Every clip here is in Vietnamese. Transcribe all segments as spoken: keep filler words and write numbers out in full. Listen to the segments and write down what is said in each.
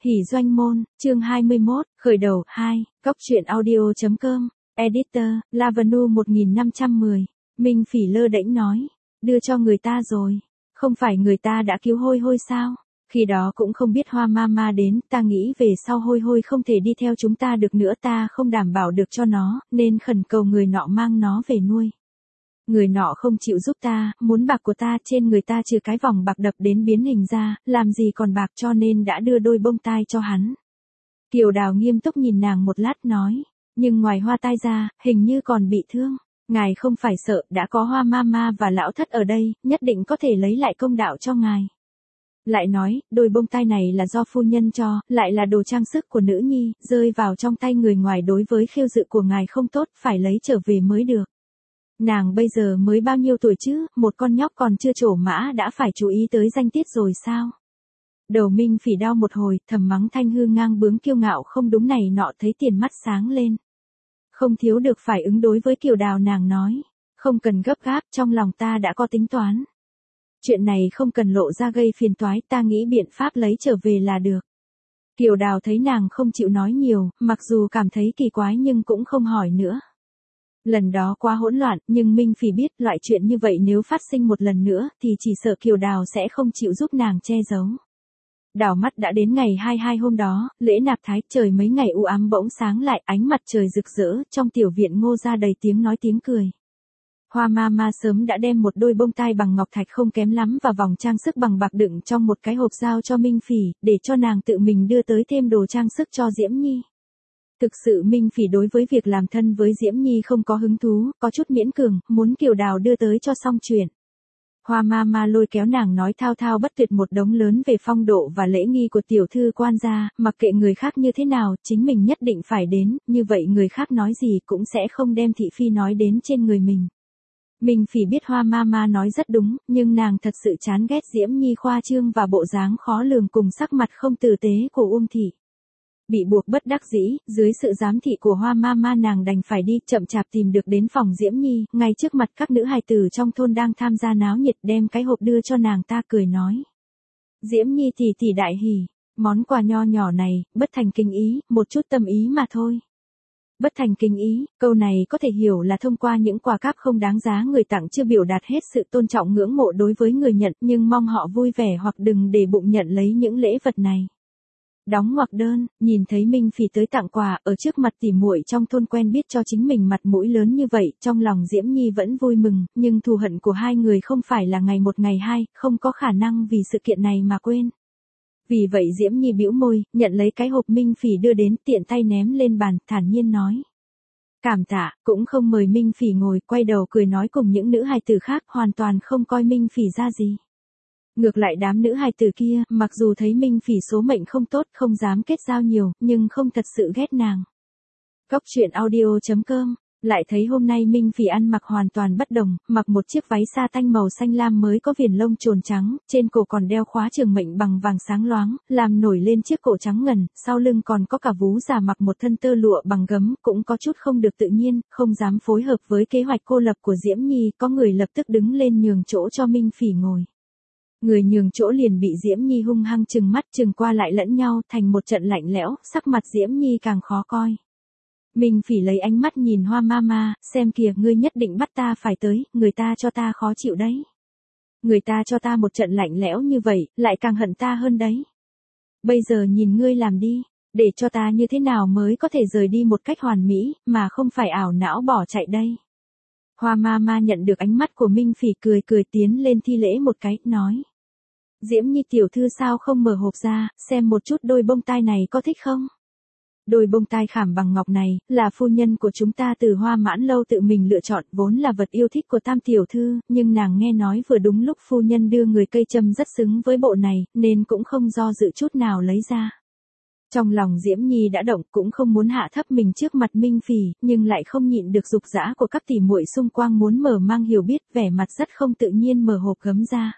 Hỷ doanh môn, chương hai mươi mốt, khởi đầu, hai, Cóc truyện audio chấm com, Editor, Lavanu một nghìn năm trăm mười, Minh Phỉ lơ đễnh nói, đưa cho người ta rồi, không phải người ta đã cứu Hôi Hôi sao? Khi đó cũng không biết Hoa Mama đến, ta nghĩ về sau Hôi Hôi không thể đi theo chúng ta được nữa, ta không đảm bảo được cho nó, nên khẩn cầu người nọ mang nó về nuôi. Người nọ không chịu giúp ta, muốn bạc của ta, trên người ta trừ cái vòng bạc đập đến biến hình ra, làm gì còn bạc, cho nên đã đưa đôi bông tai cho hắn. Kiều Đào nghiêm túc nhìn nàng một lát nói, nhưng ngoài hoa tai ra, hình như còn bị thương. Ngài không phải sợ, đã có Hoa Mama và lão thất ở đây, nhất định có thể lấy lại công đạo cho ngài. Lại nói, đôi bông tai này là do phu nhân cho, lại là đồ trang sức của nữ nhi, rơi vào trong tay người ngoài đối với khiêu dự của ngài không tốt, phải lấy trở về mới được. Nàng bây giờ mới bao nhiêu tuổi chứ, một con nhóc còn chưa trổ mã đã phải chú ý tới danh tiết rồi sao? Đầu Minh Phỉ đau một hồi, thầm mắng Thanh Hư ngang bướng kiêu ngạo không đúng này nọ, thấy tiền mắt sáng lên. Không thiếu được phải ứng đối với Kiều Đào, nàng nói, không cần gấp gáp, trong lòng ta đã có tính toán. Chuyện này không cần lộ ra gây phiền toái, ta nghĩ biện pháp lấy trở về là được. Kiều Đào thấy nàng không chịu nói nhiều, mặc dù cảm thấy kỳ quái nhưng cũng không hỏi nữa. Lần đó quá hỗn loạn, nhưng Minh Phỉ biết loại chuyện như vậy nếu phát sinh một lần nữa thì chỉ sợ Kiều Đào sẽ không chịu giúp nàng che giấu. Đảo mắt đã đến ngày hai mươi hai hôm đó, lễ nạp thái, trời mấy ngày u ám bỗng sáng lại, ánh mặt trời rực rỡ, trong tiểu viện Ngô ra đầy tiếng nói tiếng cười. Hoa Mama sớm đã đem một đôi bông tai bằng ngọc thạch không kém lắm và vòng trang sức bằng bạc đựng trong một cái hộp giao cho Minh Phỉ, để cho nàng tự mình đưa tới thêm đồ trang sức cho Diễm Nhi. Thực sự Minh Phỉ đối với việc làm thân với Diễm Nhi không có hứng thú, có chút miễn cường, muốn Kiều Đào đưa tới cho xong chuyện. Hoa Mama lôi kéo nàng nói thao thao bất tuyệt một đống lớn về phong độ và lễ nghi của tiểu thư quan gia, mặc kệ người khác như thế nào, chính mình nhất định phải đến, như vậy người khác nói gì cũng sẽ không đem thị phi nói đến trên người mình. Minh Phỉ biết Hoa Mama nói rất đúng, nhưng nàng thật sự chán ghét Diễm Nhi khoa trương và bộ dáng khó lường cùng sắc mặt không tử tế của Uông thị. Bị buộc bất đắc dĩ, dưới sự giám thị của Hoa Mama nàng đành phải đi, chậm chạp tìm được đến phòng Diễm Nhi, ngay trước mặt các nữ hài tử trong thôn đang tham gia náo nhiệt, đem cái hộp đưa cho nàng ta cười nói. Diễm Nhi tỷ tỷ đại hỉ, món quà nho nhỏ này, bất thành kinh ý, một chút tâm ý mà thôi. Bất thành kinh ý, câu này có thể hiểu là thông qua những quà cáp không đáng giá người tặng chưa biểu đạt hết sự tôn trọng ngưỡng mộ đối với người nhận, nhưng mong họ vui vẻ hoặc đừng để bụng nhận lấy những lễ vật này. Đóng ngoặc đơn, nhìn thấy Minh Phỉ tới tặng quà, ở trước mặt tỉ muội trong thôn quen biết cho chính mình mặt mũi lớn như vậy, trong lòng Diễm Nhi vẫn vui mừng, nhưng thù hận của hai người không phải là ngày một ngày hai, không có khả năng vì sự kiện này mà quên. Vì vậy Diễm Nhi bĩu môi, nhận lấy cái hộp Minh Phỉ đưa đến, tiện tay ném lên bàn, thản nhiên nói. Cảm tạ, cũng không mời Minh Phỉ ngồi, quay đầu cười nói cùng những nữ hài tử khác, hoàn toàn không coi Minh Phỉ ra gì. Ngược lại đám nữ hài tử kia, mặc dù thấy Minh Phỉ số mệnh không tốt, không dám kết giao nhiều, nhưng không thật sự ghét nàng. Cóc truyện audio chấm com, lại thấy hôm nay Minh Phỉ ăn mặc hoàn toàn bất đồng, mặc một chiếc váy sa tanh màu xanh lam mới có viền lông trồn trắng, trên cổ còn đeo khóa trường mệnh bằng vàng sáng loáng, làm nổi lên chiếc cổ trắng ngần, sau lưng còn có cả vú già mặc một thân tơ lụa bằng gấm, cũng có chút không được tự nhiên, không dám phối hợp với kế hoạch cô lập của Diễm Nhi, có người lập tức đứng lên nhường chỗ cho Minh Phỉ ngồi. Người nhường chỗ liền bị Diễm Nhi hung hăng trừng mắt trừng qua lại lẫn nhau, thành một trận lạnh lẽo, sắc mặt Diễm Nhi càng khó coi. Minh Phỉ lấy ánh mắt nhìn Hoa Mama, xem kìa, ngươi nhất định bắt ta phải tới, người ta cho ta khó chịu đấy. Người ta cho ta một trận lạnh lẽo như vậy, lại càng hận ta hơn đấy. Bây giờ nhìn ngươi làm đi, để cho ta như thế nào mới có thể rời đi một cách hoàn mỹ, mà không phải ảo não bỏ chạy đây. Hoa Mama nhận được ánh mắt của Minh Phỉ cười cười tiến lên thi lễ một cái, nói. Diễm Nhi tiểu thư sao không mở hộp ra, xem một chút đôi bông tai này có thích không? Đôi bông tai khảm bằng ngọc này, là phu nhân của chúng ta từ Hoa Mãn Lâu tự mình lựa chọn, vốn là vật yêu thích của Tam tiểu thư, nhưng nàng nghe nói vừa đúng lúc phu nhân đưa người cây châm rất xứng với bộ này, nên cũng không do dự chút nào lấy ra. Trong lòng Diễm Nhi đã động, cũng không muốn hạ thấp mình trước mặt Minh Phỉ, nhưng lại không nhịn được dục dã của các tỷ muội xung quanh muốn mở mang hiểu biết, vẻ mặt rất không tự nhiên mở hộp gấm ra.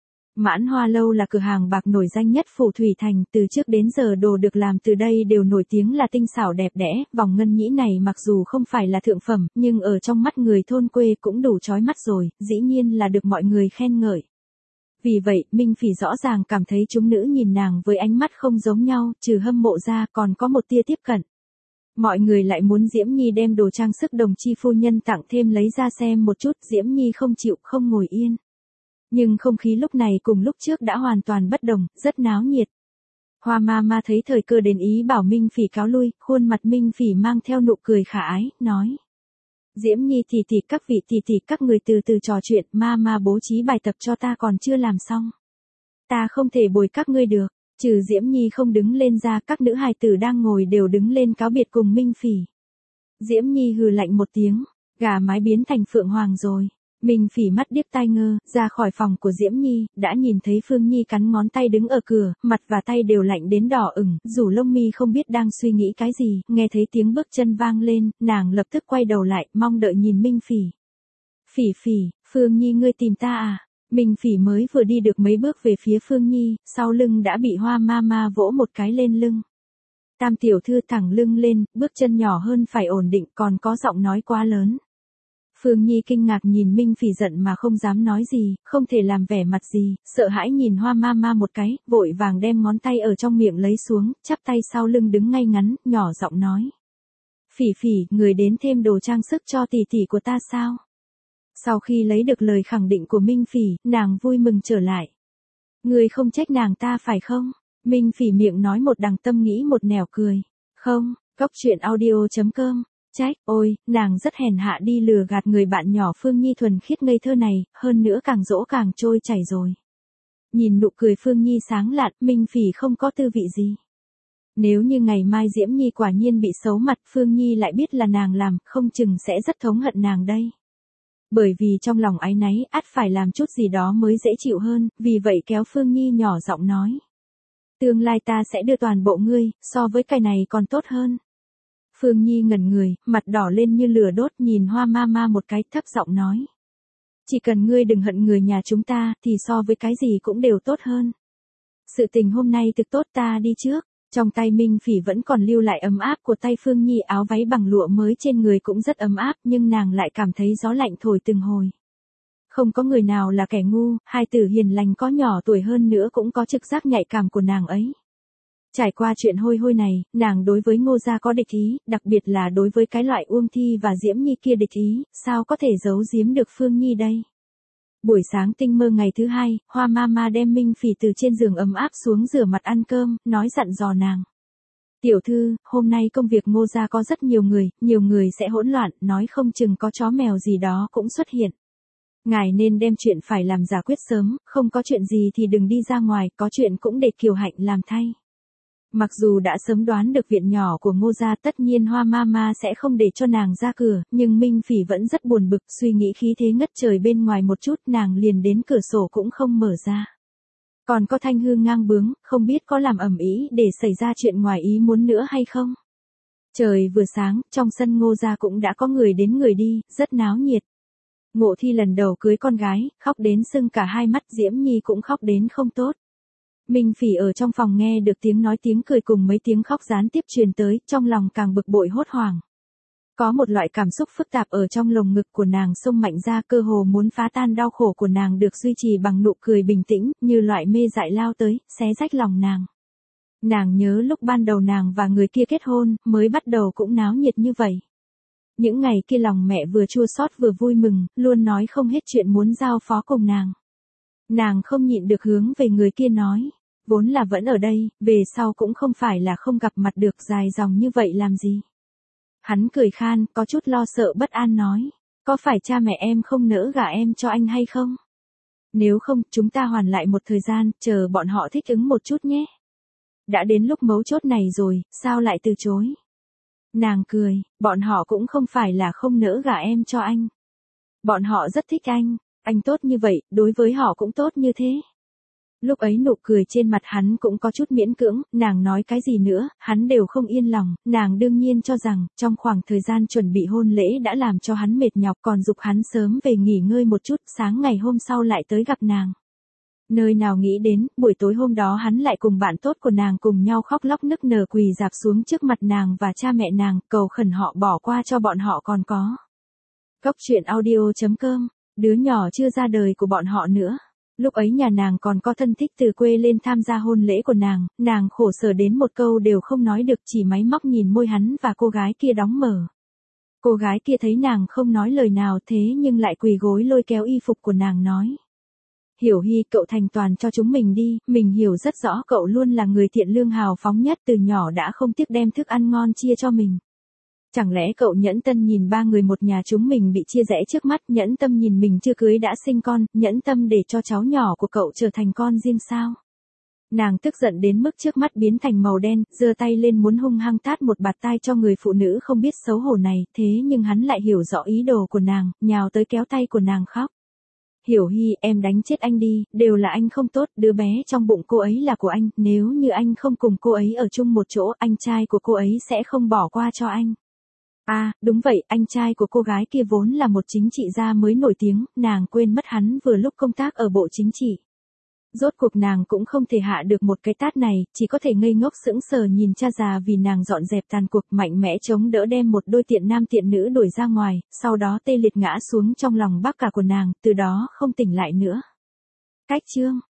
Mãn Hoa Lâu là cửa hàng bạc nổi danh nhất phủ Thủy Thành, từ trước đến giờ đồ được làm từ đây đều nổi tiếng là tinh xảo đẹp đẽ, vòng ngân nhĩ này mặc dù không phải là thượng phẩm, nhưng ở trong mắt người thôn quê cũng đủ chói mắt rồi, dĩ nhiên là được mọi người khen ngợi. Vì vậy, Minh Phỉ rõ ràng cảm thấy chúng nữ nhìn nàng với ánh mắt không giống nhau, trừ hâm mộ ra còn có một tia tiếp cận. Mọi người lại muốn Diễm Nhi đem đồ trang sức Đồng Chi phu nhân tặng thêm lấy ra xem một chút, Diễm Nhi không chịu, không ngồi yên. Nhưng không khí lúc này cùng lúc trước đã hoàn toàn bất đồng, rất náo nhiệt. Hoa ma ma thấy thời cơ đến ý bảo Minh Phỉ cáo lui, khuôn mặt Minh Phỉ mang theo nụ cười khả ái, nói. Diễm Nhi tỷ tỷ, các vị tỷ tỷ, các người từ từ trò chuyện, ma ma bố trí bài tập cho ta còn chưa làm xong. Ta không thể bồi các ngươi được, trừ Diễm Nhi không đứng lên ra, các nữ hài tử đang ngồi đều đứng lên cáo biệt cùng Minh Phỉ. Diễm Nhi hừ lạnh một tiếng, gà mái biến thành phượng hoàng rồi. Minh Phỉ mắt điếc tai ngơ, ra khỏi phòng của Diễm Nhi, đã nhìn thấy Phương Nhi cắn ngón tay đứng ở cửa, mặt và tay đều lạnh đến đỏ ửng, rủ lông mi không biết đang suy nghĩ cái gì, nghe thấy tiếng bước chân vang lên, nàng lập tức quay đầu lại, mong đợi nhìn Minh Phỉ. Phỉ Phỉ, Phương Nhi ngươi tìm ta à? Minh Phỉ mới vừa đi được mấy bước về phía Phương Nhi, sau lưng đã bị Hoa ma ma vỗ một cái lên lưng. Tam tiểu thư thẳng lưng lên, bước chân nhỏ hơn phải ổn định, còn có giọng nói quá lớn. Phương Nhi kinh ngạc nhìn Minh Phỉ giận mà không dám nói gì, không thể làm vẻ mặt gì, sợ hãi nhìn Hoa ma ma một cái, vội vàng đem ngón tay ở trong miệng lấy xuống, chắp tay sau lưng đứng ngay ngắn, nhỏ giọng nói. Phỉ Phỉ, người đến thêm đồ trang sức cho tỷ tỷ của ta sao? Sau khi lấy được lời khẳng định của Minh Phỉ, nàng vui mừng trở lại. Người không trách nàng ta phải không? Minh Phỉ miệng nói một đằng tâm nghĩ một nẻo cười. Không, Cốc truyện audio chấm com. Trách, ôi, nàng rất hèn hạ đi lừa gạt người bạn nhỏ Phương Nhi thuần khiết ngây thơ này, hơn nữa càng dỗ càng trôi chảy rồi. Nhìn nụ cười Phương Nhi sáng lạn, Minh Phỉ không có tư vị gì. Nếu như ngày mai Diễm Nhi quả nhiên bị xấu mặt, Phương Nhi lại biết là nàng làm, không chừng sẽ rất thống hận nàng đây. Bởi vì trong lòng áy náy, ắt phải làm chút gì đó mới dễ chịu hơn, vì vậy kéo Phương Nhi nhỏ giọng nói. Tương lai ta sẽ đưa toàn bộ ngươi, so với cái này còn tốt hơn. Phương Nhi ngẩn người, mặt đỏ lên như lửa đốt nhìn Hoa ma ma một cái, thấp giọng nói. Chỉ cần ngươi đừng hận người nhà chúng ta, thì so với cái gì cũng đều tốt hơn. Sự tình hôm nay thực tốt, ta đi trước. Trong tay Minh Phỉ vẫn còn lưu lại ấm áp của tay Phương Nhi, áo váy bằng lụa mới trên người cũng rất ấm áp, nhưng nàng lại cảm thấy gió lạnh thổi từng hồi. Không có người nào là kẻ ngu, hai tử hiền lành có nhỏ tuổi hơn nữa cũng có trực giác nhạy cảm của nàng ấy. Trải qua chuyện hôi hôi này, nàng đối với Ngô gia có địch ý, đặc biệt là đối với cái loại Uông Thi và Diễm Nhi kia địch ý, sao có thể giấu giếm được Phương Nhi đây. Buổi sáng tinh mơ ngày thứ hai, Hoa ma ma đem Minh Phỉ từ trên giường ấm áp xuống rửa mặt ăn cơm, nói dặn dò nàng. Tiểu thư, hôm nay công việc Ngô gia có rất nhiều người, nhiều người sẽ hỗn loạn, nói không chừng có chó mèo gì đó cũng xuất hiện. Ngài nên đem chuyện phải làm giải quyết sớm, không có chuyện gì thì đừng đi ra ngoài, có chuyện cũng để Kiều Hạnh làm thay. Mặc dù đã sớm đoán được viện nhỏ của Ngô gia tất nhiên Hoa ma ma sẽ không để cho nàng ra cửa, nhưng Minh Phỉ vẫn rất buồn bực, suy nghĩ khí thế ngất trời bên ngoài một chút, nàng liền đến cửa sổ cũng không mở ra. Còn có Thanh Hương ngang bướng, không biết có làm ầm ĩ để xảy ra chuyện ngoài ý muốn nữa hay không. Trời vừa sáng, trong sân Ngô gia cũng đã có người đến người đi, rất náo nhiệt. Ngộ Thi lần đầu cưới con gái, khóc đến sưng cả hai mắt, Diễm Nhi cũng khóc đến không tốt. Minh Phỉ ở trong phòng nghe được tiếng nói tiếng cười cùng mấy tiếng khóc gián tiếp truyền tới, trong lòng càng bực bội hốt hoảng. Có một loại cảm xúc phức tạp ở trong lồng ngực của nàng xông mạnh ra, cơ hồ muốn phá tan đau khổ của nàng được duy trì bằng nụ cười bình tĩnh, như loại mê dại lao tới, xé rách lòng nàng. Nàng nhớ lúc ban đầu nàng và người kia kết hôn, mới bắt đầu cũng náo nhiệt như vậy. Những ngày kia lòng mẹ vừa chua xót vừa vui mừng, luôn nói không hết chuyện muốn giao phó cùng nàng. Nàng không nhịn được hướng về người kia nói, vốn là vẫn ở đây, về sau cũng không phải là không gặp mặt được, dài dòng như vậy làm gì. Hắn cười khan, có chút lo sợ bất an nói, có phải cha mẹ em không nỡ gả em cho anh hay không? Nếu không, chúng ta hoàn lại một thời gian, chờ bọn họ thích ứng một chút nhé. Đã đến lúc mấu chốt này rồi, sao lại từ chối? Nàng cười, bọn họ cũng không phải là không nỡ gả em cho anh. Bọn họ rất thích anh, anh tốt như vậy, đối với họ cũng tốt như thế. Lúc ấy nụ cười trên mặt hắn cũng có chút miễn cưỡng, nàng nói cái gì nữa, hắn đều không yên lòng, nàng đương nhiên cho rằng, trong khoảng thời gian chuẩn bị hôn lễ đã làm cho hắn mệt nhọc, còn giục hắn sớm về nghỉ ngơi một chút, sáng ngày hôm sau lại tới gặp nàng. Nơi nào nghĩ đến, buổi tối hôm đó hắn lại cùng bạn tốt của nàng cùng nhau khóc lóc nức nở quỳ rạp xuống trước mặt nàng và cha mẹ nàng, cầu khẩn họ bỏ qua cho bọn họ còn có. Cốc truyện audio chấm com, đứa nhỏ chưa ra đời của bọn họ nữa. Lúc ấy nhà nàng còn có thân thích từ quê lên tham gia hôn lễ của nàng, nàng khổ sở đến một câu đều không nói được, chỉ máy móc nhìn môi hắn và cô gái kia đóng mở. Cô gái kia thấy nàng không nói lời nào thế nhưng lại quỳ gối lôi kéo y phục của nàng nói. Hiểu Hy, cậu thành toàn cho chúng mình đi, mình hiểu rất rõ cậu luôn là người thiện lương hào phóng nhất, từ nhỏ đã không tiếc đem thức ăn ngon chia cho mình. Chẳng lẽ cậu nhẫn tâm nhìn ba người một nhà chúng mình bị chia rẽ trước mắt, nhẫn tâm nhìn mình chưa cưới đã sinh con, nhẫn tâm để cho cháu nhỏ của cậu trở thành con riêng sao? Nàng tức giận đến mức trước mắt biến thành màu đen, giơ tay lên muốn hung hăng tát một bạt tai cho người phụ nữ không biết xấu hổ này, thế nhưng hắn lại hiểu rõ ý đồ của nàng, nhào tới kéo tay của nàng khóc. Hiểu Hy, em đánh chết anh đi, đều là anh không tốt, đứa bé trong bụng cô ấy là của anh, nếu như anh không cùng cô ấy ở chung một chỗ, anh trai của cô ấy sẽ không bỏ qua cho anh. À, đúng vậy, anh trai của cô gái kia vốn là một chính trị gia mới nổi tiếng, nàng quên mất hắn vừa lúc công tác ở bộ chính trị. Rốt cuộc nàng cũng không thể hạ được một cái tát này, chỉ có thể ngây ngốc sững sờ nhìn cha già vì nàng dọn dẹp tàn cuộc, mạnh mẽ chống đỡ đem một đôi tiện nam tiện nữ đuổi ra ngoài, sau đó tê liệt ngã xuống trong lòng bác cả của nàng, từ đó không tỉnh lại nữa. Cách chương